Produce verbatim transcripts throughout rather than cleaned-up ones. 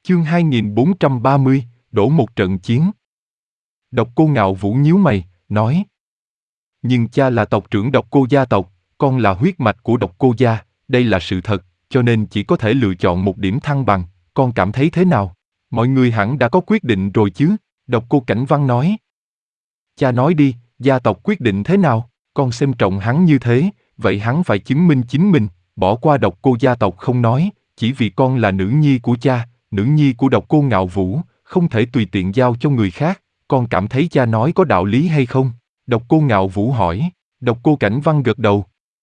Chương hai nghìn bốn trăm ba mươi, đổ một trận chiến. Độc Cô Ngạo Vũ nhíu mày, nói. Nhưng cha là tộc trưởng Độc Cô gia tộc, con là huyết mạch của Độc Cô gia, đây là sự thật, cho nên chỉ có thể lựa chọn một điểm thăng bằng, con cảm thấy thế nào? Mọi người hẳn đã có quyết định rồi chứ? Độc Cô Cảnh Văn nói. Cha nói đi, gia tộc quyết định thế nào? Con xem trọng hắn như thế, vậy hắn phải chứng minh chính mình, bỏ qua Độc Cô gia tộc không nói, chỉ vì con là nữ nhi của cha, nữ nhi của Độc Cô Ngạo Vũ, không thể tùy tiện giao cho người khác, con cảm thấy cha nói có đạo lý hay không? Độc Cô Ngạo Vũ hỏi. Độc Cô Cảnh Văn gật đầu.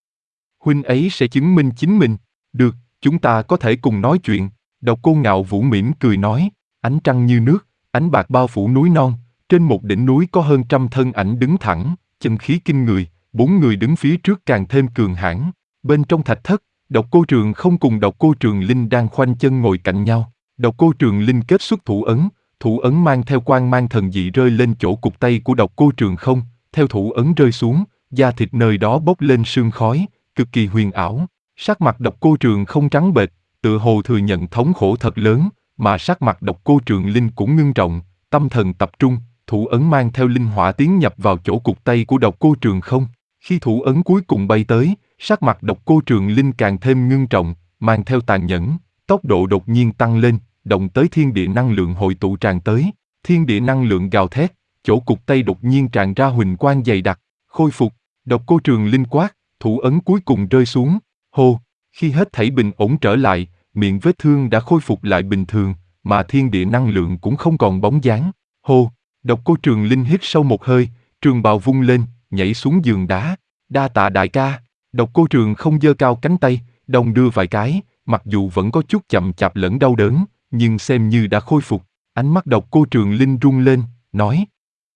Huynh ấy sẽ chứng minh chính mình. Được, chúng ta có thể cùng nói chuyện. Độc Cô Ngạo Vũ mỉm cười nói. Ánh trăng như nước, ánh bạc bao phủ núi non, trên một đỉnh núi có hơn trăm thân ảnh đứng thẳng, chân khí kinh người, bốn người đứng phía trước càng thêm cường hãn. Bên trong thạch thất, Độc Cô Trường Không cùng Độc Cô Trường Linh đang khoanh chân ngồi cạnh nhau. Độc Cô Trường Linh kết xuất thủ ấn, thủ ấn mang theo quang mang thần dị rơi lên chỗ cụt tay của Độc Cô Trường Không, theo thủ ấn rơi xuống, da thịt nơi đó bốc lên sương khói, cực kỳ huyền ảo. Sắc mặt Độc Cô Trường Không trắng bệch, tựa hồ thừa nhận thống khổ thật lớn, mà sắc mặt Độc Cô Trường Linh cũng ngưng trọng, tâm thần tập trung, thủ ấn mang theo linh hỏa tiến nhập vào chỗ cụt tay của Độc Cô Trường Không. Khi thủ ấn cuối cùng bay tới, sắc mặt Độc Cô Trường Linh càng thêm ngưng trọng, mang theo tàn nhẫn, tốc độ đột nhiên tăng lên, động tới thiên địa năng lượng hội tụ tràn tới, thiên địa năng lượng gào thét, chỗ cụt tay đột nhiên tràn ra huỳnh quang dày đặc, khôi phục. Độc Cô Trường Linh quát, thủ ấn cuối cùng rơi xuống, hô, khi hết thảy bình ổn trở lại, miệng vết thương đã khôi phục lại bình thường, mà thiên địa năng lượng cũng không còn bóng dáng, hô. Độc Cô Trường Linh hít sâu một hơi, trường bào vung lên, nhảy xuống giường đá, đa tạ đại ca. Độc Cô Trường Không giơ cao cánh tay, đồng đưa vài cái, mặc dù vẫn có chút chậm chạp lẫn đau đớn, nhưng xem như đã khôi phục. Ánh mắt Độc Cô Trường Linh rung lên, nói.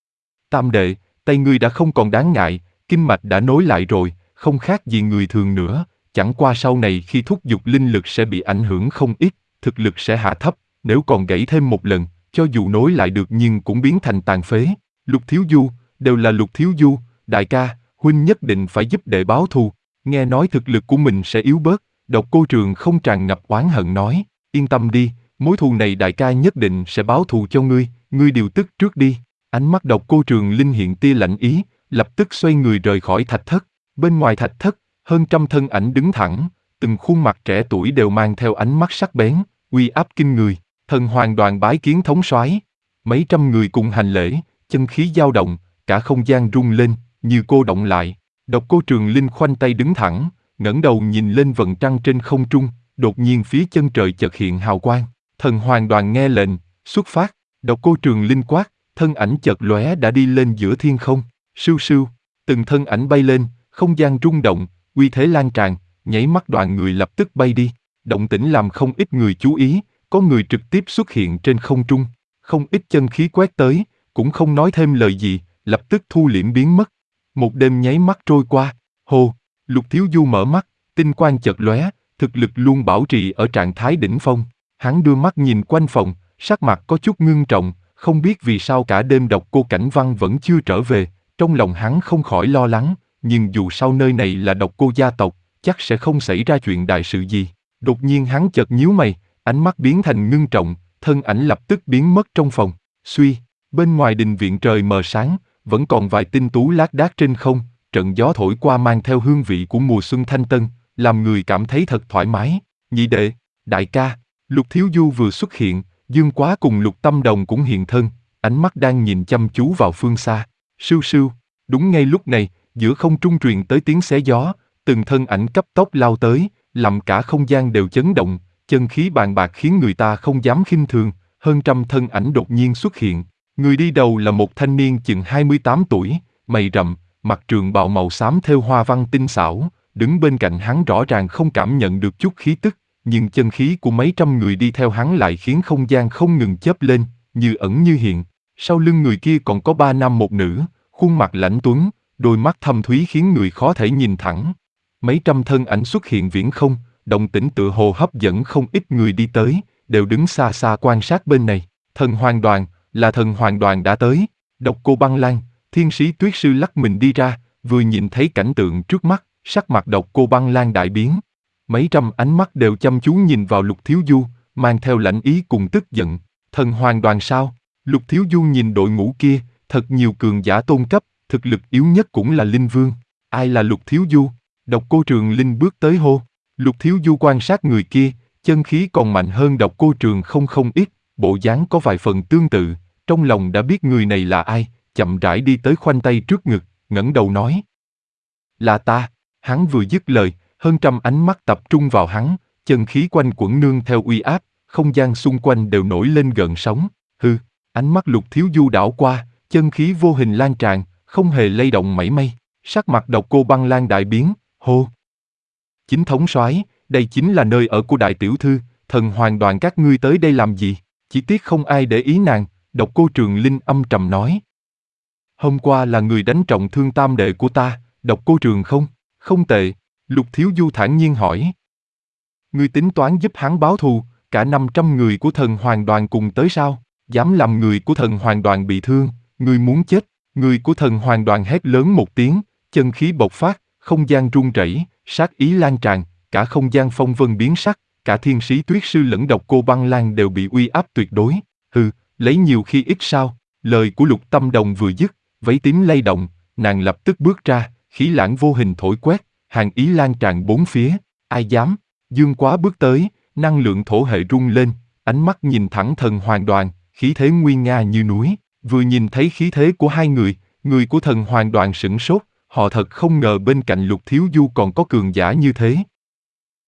Tam đệ, tay ngươi đã không còn đáng ngại, kinh mạch đã nối lại rồi, không khác gì người thường nữa, chẳng qua sau này khi thúc giục linh lực sẽ bị ảnh hưởng không ít, thực lực sẽ hạ thấp, nếu còn gãy thêm một lần, cho dù nối lại được nhưng cũng biến thành tàn phế. Lục Thiếu Du, đều là Lục Thiếu Du, đại ca, huynh nhất định phải giúp đệ báo thù. Nghe nói thực lực của mình sẽ yếu bớt, Độc Cô Trường Không tràn ngập oán hận nói, yên tâm đi, mối thù này đại ca nhất định sẽ báo thù cho ngươi, ngươi điều tức trước đi. Ánh mắt Độc Cô Trường Linh hiện tia lạnh ý, lập tức xoay người rời khỏi thạch thất. Bên ngoài thạch thất, hơn trăm thân ảnh đứng thẳng, từng khuôn mặt trẻ tuổi đều mang theo ánh mắt sắc bén, uy áp kinh người. Thần Hoàng Đoàn bái kiến thống soái. Mấy trăm người cùng hành lễ, chân khí dao động, cả không gian rung lên, như cô động lại. Độc Cô Trường Linh khoanh tay đứng thẳng, ngẩng đầu nhìn lên vầng trăng trên không trung, đột nhiên phía chân trời chợt hiện hào quang. Thần Hoàng Đoàn nghe lệnh, xuất phát. Độc Cô Trường Linh quát, thân ảnh chợt lóe đã đi lên giữa thiên không. Sưu sưu, từng thân ảnh bay lên, không gian rung động, uy thế lan tràn, nháy mắt đoàn người lập tức bay đi. Động tĩnh làm không ít người chú ý, có người trực tiếp xuất hiện trên không trung, không ít chân khí quét tới, cũng không nói thêm lời gì, lập tức thu liễm biến mất. Một đêm nháy mắt trôi qua, hồ, Lục Thiếu Du mở mắt, tinh quang chợt lóe, thực lực luôn bảo trì ở trạng thái đỉnh phong. Hắn đưa mắt nhìn quanh phòng, sắc mặt có chút ngưng trọng, không biết vì sao cả đêm Độc Cô Cảnh Văn vẫn chưa trở về, trong lòng hắn không khỏi lo lắng, nhưng dù sao nơi này là Độc Cô gia tộc, chắc sẽ không xảy ra chuyện đại sự gì. Đột nhiên hắn chợt nhíu mày, ánh mắt biến thành ngưng trọng, thân ảnh lập tức biến mất trong phòng. Suy, bên ngoài đình viện trời mờ sáng, vẫn còn vài tinh tú lác đác trên không, trận gió thổi qua mang theo hương vị của mùa xuân thanh tân, làm người cảm thấy thật thoải mái. Nhị đệ, đại ca, Lục Thiếu Du vừa xuất hiện, Dương Quá cùng Lục Tâm Đồng cũng hiện thân, ánh mắt đang nhìn chăm chú vào phương xa. Sưu sưu, đúng ngay lúc này, giữa không trung truyền tới tiếng xé gió, từng thân ảnh cấp tốc lao tới, làm cả không gian đều chấn động, chân khí bàn bạc khiến người ta không dám khinh thường. Hơn trăm thân ảnh đột nhiên xuất hiện, người đi đầu là một thanh niên chừng hai mươi tám tuổi, mày rậm, mặc trường bào màu xám thêu hoa văn tinh xảo, đứng bên cạnh hắn rõ ràng không cảm nhận được chút khí tức, nhưng chân khí của mấy trăm người đi theo hắn lại khiến không gian không ngừng chớp lên, như ẩn như hiện. Sau lưng người kia còn có ba nam một nữ, khuôn mặt lãnh tuấn, đôi mắt thâm thúy khiến người khó thể nhìn thẳng. Mấy trăm thân ảnh xuất hiện viễn không, động tĩnh tựa hồ hấp dẫn không ít người đi tới, đều đứng xa xa quan sát bên này. Thần Hoàng Đoàn, là Thần Hoàng Đoàn đã tới. Độc Cô Băng Lan, Thiên Sĩ Tuyết Sư lắc mình đi ra, vừa nhìn thấy cảnh tượng trước mắt, sắc mặt Độc Cô Băng Lan đại biến. Mấy trăm ánh mắt đều chăm chú nhìn vào Lục Thiếu Du, mang theo lãnh ý cùng tức giận. Thần Hoàng Đoàn sao? Lục Thiếu Du nhìn đội ngũ kia, thật nhiều cường giả tôn cấp, thực lực yếu nhất cũng là Linh Vương. Ai là Lục Thiếu Du? Độc Cô Trường Linh bước tới hô. Lục Thiếu Du quan sát người kia, chân khí còn mạnh hơn Độc Cô Trường không không ít, bộ dáng có vài phần tương tự, trong lòng đã biết người này là ai, chậm rãi đi tới khoanh tay trước ngực, ngẩng đầu nói. Là ta. Hắn vừa dứt lời, hơn trăm ánh mắt tập trung vào hắn, chân khí quanh quẩn nương theo uy áp, không gian xung quanh đều nổi lên gợn sóng. Hừ, ánh mắt Lục Thiếu Du đảo qua, chân khí vô hình lan tràn, không hề lay động mảy may. Sắc mặt Độc Cô Băng Lan đại biến, hô. Chính thống soái, đây chính là nơi ở của đại tiểu thư, Thần Hoàng Đoàn các ngươi tới đây làm gì? Chỉ tiếc không ai để ý nàng, Độc Cô Trường Linh âm trầm nói. Hôm qua là người đánh trọng thương tam đệ của ta, Độc Cô Trường không? Không tệ. Lục Thiếu Du thản nhiên hỏi. Ngươi tính toán giúp hắn báo thù, cả năm trăm người của Thần Hoàng Đoàn cùng tới sao? Dám làm người của Thần Hoàng Đoàn bị thương, ngươi muốn chết. Người của Thần Hoàng Đoàn hét lớn một tiếng, chân khí bộc phát, không gian rung rẩy, sát ý lan tràn, cả không gian phong vân biến sắc, cả Thiên Sĩ Tuyết Sư lẫn Độc Cô Băng Lan đều bị uy áp tuyệt đối. Hừ, lấy nhiều khi ít sao? Lời của Lục Tâm Đồng vừa dứt, váy tím lay động, nàng lập tức bước ra, khí lãng vô hình thổi quét, hàn ý lan tràn bốn phía. Ai dám? Dương Quá bước tới, năng lượng thổ hệ rung lên, ánh mắt nhìn thẳng Thần Hoàng Đoàn, khí thế nguy nga như núi. Vừa nhìn thấy khí thế của hai người, người của Thần Hoàng Đoàn sửng sốt, họ thật không ngờ bên cạnh Lục Thiếu Du còn có cường giả như thế.